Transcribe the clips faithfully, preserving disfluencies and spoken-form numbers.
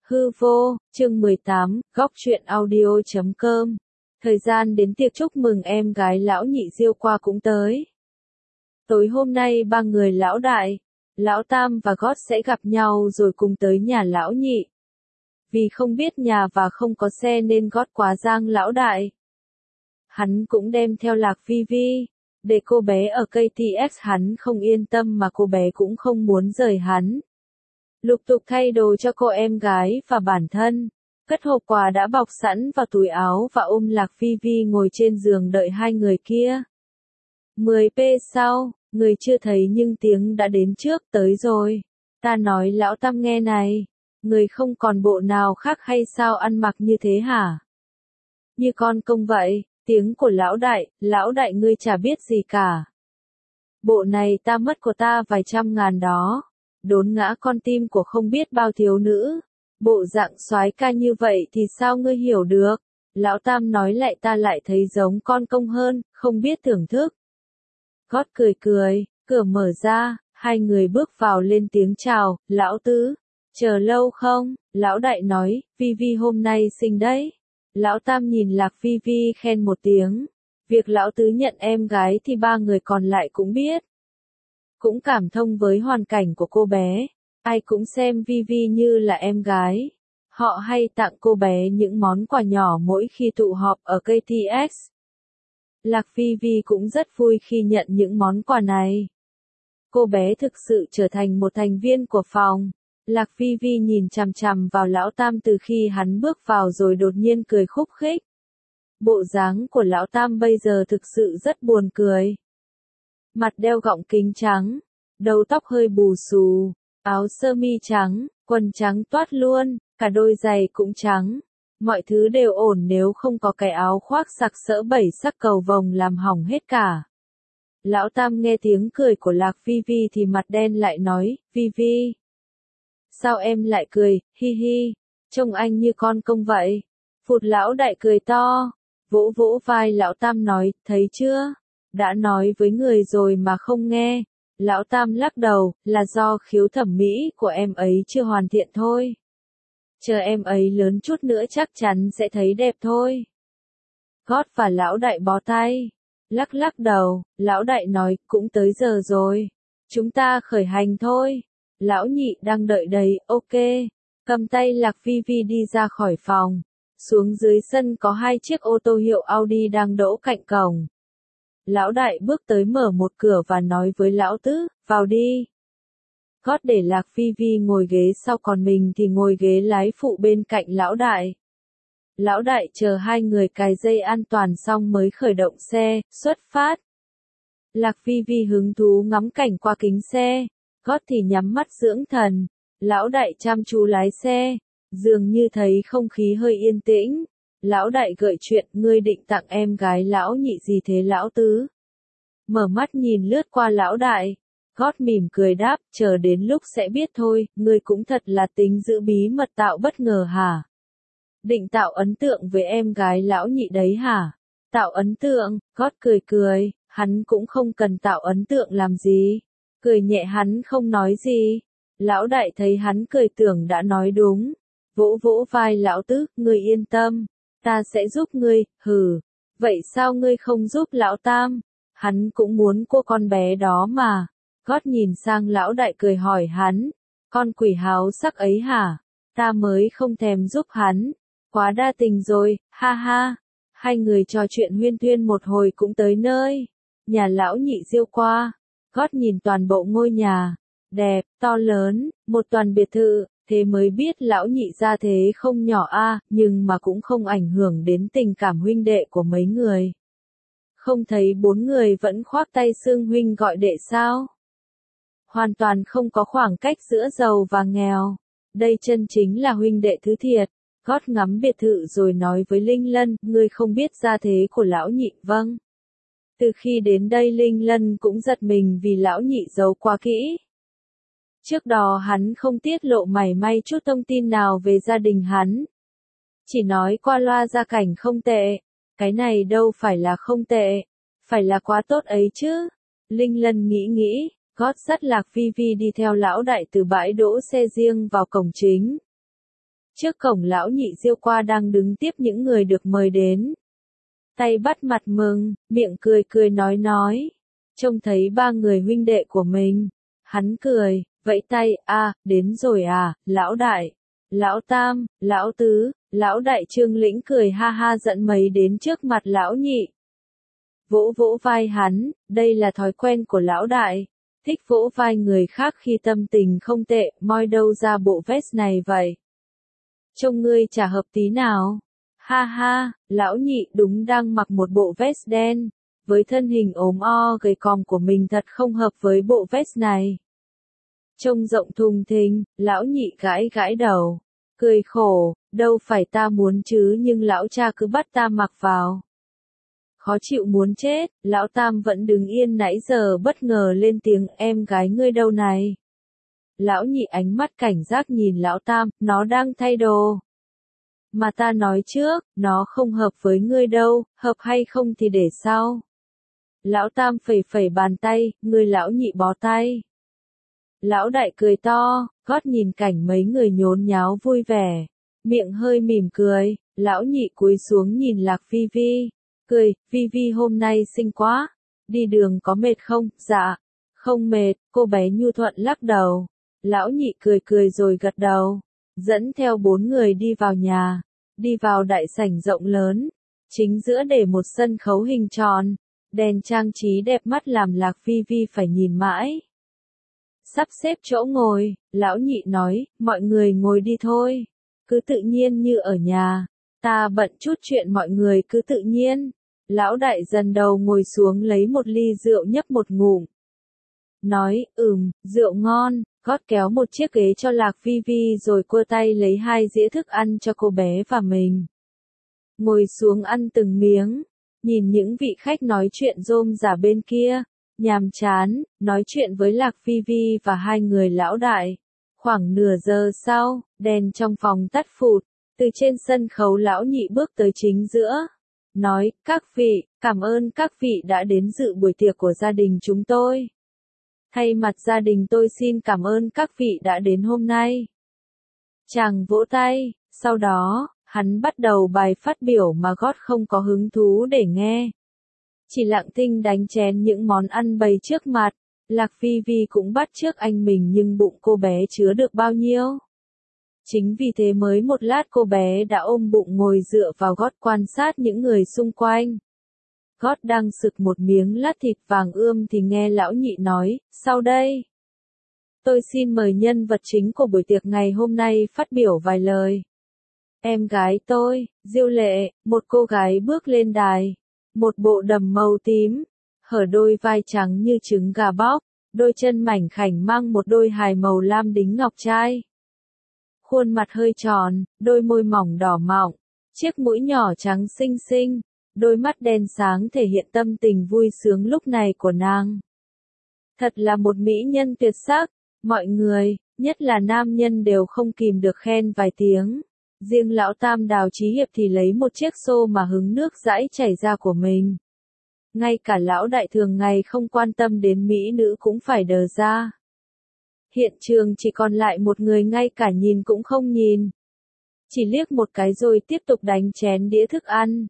Hư vô, chương mười tám, góc truyện audio chấm com. Thời gian đến tiệc chúc mừng em gái lão nhị Diêu qua cũng tới. Tối hôm nay ba người lão đại, lão tam và gót sẽ gặp nhau rồi cùng tới nhà lão nhị. Vì không biết nhà và không có xe nên gót quá giang lão đại. Hắn cũng đem theo Lạc Vi Vi, để cô bé ở ca tê ét hắn không yên tâm mà cô bé cũng không muốn rời hắn. Lục tục thay đồ cho cô em gái và bản thân, cất hộp quà đã bọc sẵn vào túi áo và ôm Lạc Vi Vi ngồi trên giường đợi hai người kia. mười phút sau, người chưa thấy nhưng tiếng đã đến trước tới rồi. Ta nói lão tam nghe này, người không còn bộ nào khác hay sao ăn mặc như thế hả? Như con công vậy, tiếng của lão đại, lão đại ngươi chả biết gì cả. Bộ này ta mất của ta vài trăm ngàn đó. Đốn ngã con tim của không biết bao thiếu nữ. Bộ dạng soái ca như vậy thì sao ngươi hiểu được? Lão tam nói lại ta lại thấy giống con công hơn, không biết thưởng thức. Gót cười cười, cửa mở ra, hai người bước vào lên tiếng chào, lão tứ, chờ lâu không? Lão đại nói, Vi Vi hôm nay sinh đấy. Lão tam nhìn Lạc Vi Vi khen một tiếng. Việc lão tứ nhận em gái thì ba người còn lại cũng biết. Cũng cảm thông với hoàn cảnh của cô bé, ai cũng xem Vi Vi như là em gái. Họ hay tặng cô bé những món quà nhỏ mỗi khi tụ họp ở ca tê ét. Lạc Vi Vi cũng rất vui khi nhận những món quà này. Cô bé thực sự trở thành một thành viên của phòng. Lạc Vi Vi nhìn chằm chằm vào lão tam từ khi hắn bước vào rồi đột nhiên cười khúc khích. Bộ dáng của lão tam bây giờ thực sự rất buồn cười. Mặt đeo gọng kính trắng, đầu tóc hơi bù xù, áo sơ mi trắng, quần trắng toát luôn, cả đôi giày cũng trắng. Mọi thứ đều ổn nếu không có cái áo khoác sặc sỡ bảy sắc cầu vồng làm hỏng hết cả. Lão tam nghe tiếng cười của Lạc Vi Vi thì mặt đen lại nói, Vi Vi. Sao em lại cười, hi hi, trông anh như con công vậy. Phụt lão đại cười to, vỗ vỗ vai lão tam nói, thấy chưa? Đã nói với người rồi mà không nghe. Lão tam lắc đầu, là do khiếu thẩm mỹ của em ấy chưa hoàn thiện thôi. Chờ em ấy lớn chút nữa chắc chắn sẽ thấy đẹp thôi. Gót và lão đại bó tay. Lắc lắc đầu, lão đại nói, cũng tới giờ rồi. Chúng ta khởi hành thôi. Lão nhị đang đợi đấy, ok. Cầm tay Lạc Vi Vi đi ra khỏi phòng. Xuống dưới sân có hai chiếc ô tô hiệu Audi đang đỗ cạnh cổng. Lão đại bước tới mở một cửa và nói với lão tứ, vào đi. Gót để Lạc Vi Vi ngồi ghế sau còn mình thì ngồi ghế lái phụ bên cạnh lão đại. Lão đại chờ hai người cài dây an toàn xong mới khởi động xe, xuất phát. Lạc Vi Vi hứng thú ngắm cảnh qua kính xe, gót thì nhắm mắt dưỡng thần. Lão đại chăm chú lái xe, dường như thấy không khí hơi yên tĩnh. Lão đại gợi chuyện, ngươi định tặng em gái lão nhị gì thế lão tứ? Mở mắt nhìn lướt qua lão đại. Gót mỉm cười đáp, chờ đến lúc sẽ biết thôi, ngươi cũng thật là tính giữ bí mật tạo bất ngờ hả? Định tạo ấn tượng với em gái lão nhị đấy hả? Tạo ấn tượng, gót cười cười, hắn cũng không cần tạo ấn tượng làm gì. Cười nhẹ hắn không nói gì. Lão đại thấy hắn cười tưởng đã nói đúng. Vỗ vỗ vai lão tứ, ngươi yên tâm. Ta sẽ giúp ngươi, hừ. Vậy sao ngươi không giúp lão tam? Hắn cũng muốn cô con bé đó mà. Gót nhìn sang lão đại cười hỏi hắn. Con quỷ háo sắc ấy hả? Ta mới không thèm giúp hắn. Quá đa tình rồi, ha ha. Hai người trò chuyện huyên thuyên một hồi cũng tới nơi. Nhà lão nhị Diêu qua. Gót nhìn toàn bộ ngôi nhà. Đẹp, to lớn, một toàn biệt thự. Thế mới biết lão nhị gia thế không nhỏ a, nhưng mà cũng không ảnh hưởng đến tình cảm huynh đệ của mấy người. Không thấy bốn người vẫn khoác tay xương huynh gọi đệ sao? Hoàn toàn không có khoảng cách giữa giàu và nghèo. Đây chân chính là huynh đệ thứ thiệt. Gót ngắm biệt thự rồi nói với Linh Lân, ngươi không biết gia thế của lão nhị, vâng. Từ khi đến đây Linh Lân cũng giật mình vì lão nhị giấu quá kỹ. Trước đó hắn không tiết lộ mảy may chút thông tin nào về gia đình hắn. Chỉ nói qua loa gia cảnh không tệ. Cái này đâu phải là không tệ. Phải là quá tốt ấy chứ. Linh Lân nghĩ nghĩ, gót dắt Lạc Vi Vi đi theo lão đại từ bãi đỗ xe riêng vào cổng chính. Trước cổng lão nhị Diêu qua đang đứng tiếp những người được mời đến. Tay bắt mặt mừng, miệng cười cười nói nói. Trông thấy ba người huynh đệ của mình. Hắn cười, vẫy tay, à, đến rồi à, lão đại, lão tam, lão tứ, lão đại Trương Lĩnh cười ha ha dẫn mấy đến trước mặt lão nhị. Vỗ vỗ vai hắn, đây là thói quen của lão đại. Thích vỗ vai người khác khi tâm tình không tệ, moi đâu ra bộ vest này vậy. Trông ngươi chả hợp tí nào. Ha ha, lão nhị đúng đang mặc một bộ vest đen, với thân hình ốm o gầy còm của mình thật không hợp với bộ vest này. Trông rộng thùng thình, lão nhị gãi gãi đầu, cười khổ, đâu phải ta muốn chứ nhưng lão cha cứ bắt ta mặc vào. Khó chịu muốn chết, lão tam vẫn đứng yên nãy giờ bất ngờ lên tiếng em gái ngươi đâu này. Lão nhị ánh mắt cảnh giác nhìn lão tam, nó đang thay đồ. Mà ta nói trước, nó không hợp với ngươi đâu, hợp hay không thì để sau. Lão tam phẩy phẩy bàn tay, ngươi lão nhị bó tay. Lão đại cười to, gót nhìn cảnh mấy người nhốn nháo vui vẻ. Miệng hơi mỉm cười, lão nhị cúi xuống nhìn Lạc Vi Vi. Cười, Vi Vi hôm nay xinh quá. Đi đường có mệt không? Dạ. Không mệt, cô bé nhu thuận lắc đầu. Lão nhị cười cười rồi gật đầu. Dẫn theo bốn người đi vào nhà. Đi vào đại sảnh rộng lớn. Chính giữa để một sân khấu hình tròn. Đèn trang trí đẹp mắt làm Lạc Vi Vi phải nhìn mãi. Sắp xếp chỗ ngồi, lão nhị nói, mọi người ngồi đi thôi. Cứ tự nhiên như ở nhà. Ta bận chút chuyện mọi người cứ tự nhiên. Lão đại dần đầu ngồi xuống lấy một ly rượu nhấp một ngụm. Nói, ừm, rượu ngon, gót kéo một chiếc ghế cho Lạc Vi Vi rồi cua tay lấy hai dĩa thức ăn cho cô bé và mình. Ngồi xuống ăn từng miếng, nhìn những vị khách nói chuyện rôm rả bên kia, nhàm chán, nói chuyện với Lạc Vi Vi và hai người lão đại. Khoảng nửa giờ sau, đèn trong phòng tắt phụt, từ trên sân khấu lão nhị bước tới chính giữa. Nói, các vị, cảm ơn các vị đã đến dự buổi tiệc của gia đình chúng tôi. Thay mặt gia đình tôi xin cảm ơn các vị đã đến hôm nay. Chàng vỗ tay, sau đó, hắn bắt đầu bài phát biểu mà gót không có hứng thú để nghe. Chỉ lặng thinh đánh chén những món ăn bày trước mặt, Lạc Vi Vi cũng bắt chước anh mình nhưng bụng cô bé chứa được bao nhiêu. Chính vì thế mới một lát cô bé đã ôm bụng ngồi dựa vào gót quan sát những người xung quanh. Gót đang sực một miếng lát thịt vàng ươm thì nghe lão nhị nói, sau đây. Tôi xin mời nhân vật chính của buổi tiệc ngày hôm nay phát biểu vài lời. Em gái tôi, Diêu Lệ, một cô gái bước lên đài. Một bộ đầm màu tím, hở đôi vai trắng như trứng gà bóc, đôi chân mảnh khảnh mang một đôi hài màu lam đính ngọc trai. Khuôn mặt hơi tròn, đôi môi mỏng đỏ mọng, chiếc mũi nhỏ trắng xinh xinh, đôi mắt đen sáng thể hiện tâm tình vui sướng lúc này của nàng. Thật là một mỹ nhân tuyệt sắc, mọi người, nhất là nam nhân đều không kìm được khen vài tiếng. Riêng lão tam Đào Chí Hiệp thì lấy một chiếc xô mà hứng nước dãi chảy ra của mình. Ngay cả lão đại thường ngày không quan tâm đến mỹ nữ cũng phải đờ ra. Hiện trường chỉ còn lại một người ngay cả nhìn cũng không nhìn. Chỉ liếc một cái rồi tiếp tục đánh chén đĩa thức ăn.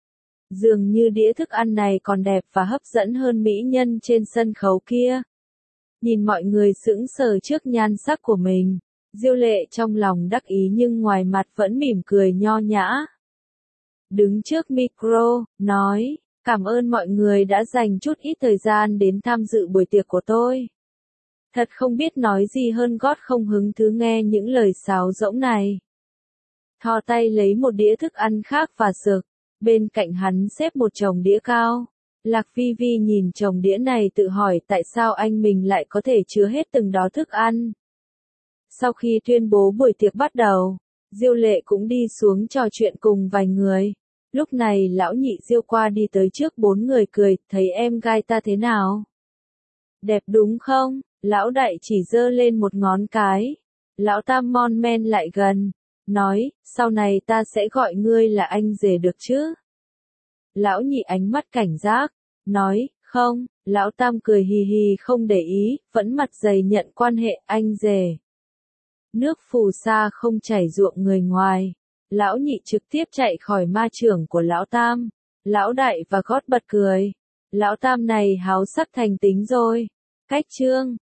Dường như đĩa thức ăn này còn đẹp và hấp dẫn hơn mỹ nhân trên sân khấu kia. Nhìn mọi người sững sờ trước nhan sắc của mình. Diêu Lệ trong lòng đắc ý nhưng ngoài mặt vẫn mỉm cười nho nhã. Đứng trước micro, nói, cảm ơn mọi người đã dành chút ít thời gian đến tham dự buổi tiệc của tôi. Thật không biết nói gì hơn gót không hứng thú nghe những lời sáo rỗng này. Thò tay lấy một đĩa thức ăn khác và sực, bên cạnh hắn xếp một chồng đĩa cao. Lạc Vi Vi nhìn chồng đĩa này tự hỏi tại sao anh mình lại có thể chứa hết từng đó thức ăn. Sau khi tuyên bố buổi tiệc bắt đầu, Diêu Lệ cũng đi xuống trò chuyện cùng vài người. Lúc này lão nhị Diêu qua đi tới trước bốn người cười, thấy em gái ta thế nào? Đẹp đúng không? Lão đại chỉ giơ lên một ngón cái. Lão tam mon men lại gần, nói, sau này ta sẽ gọi ngươi là anh rể được chứ? Lão nhị ánh mắt cảnh giác, nói, không, lão tam cười hì hì không để ý, vẫn mặt dày nhận quan hệ anh rể. Nước phù sa không chảy ruộng người ngoài. Lão nhị trực tiếp chạy khỏi ma chưởng của lão tam. Lão đại và gót bật cười. Lão tam này háo sắc thành tính rồi. Cách chương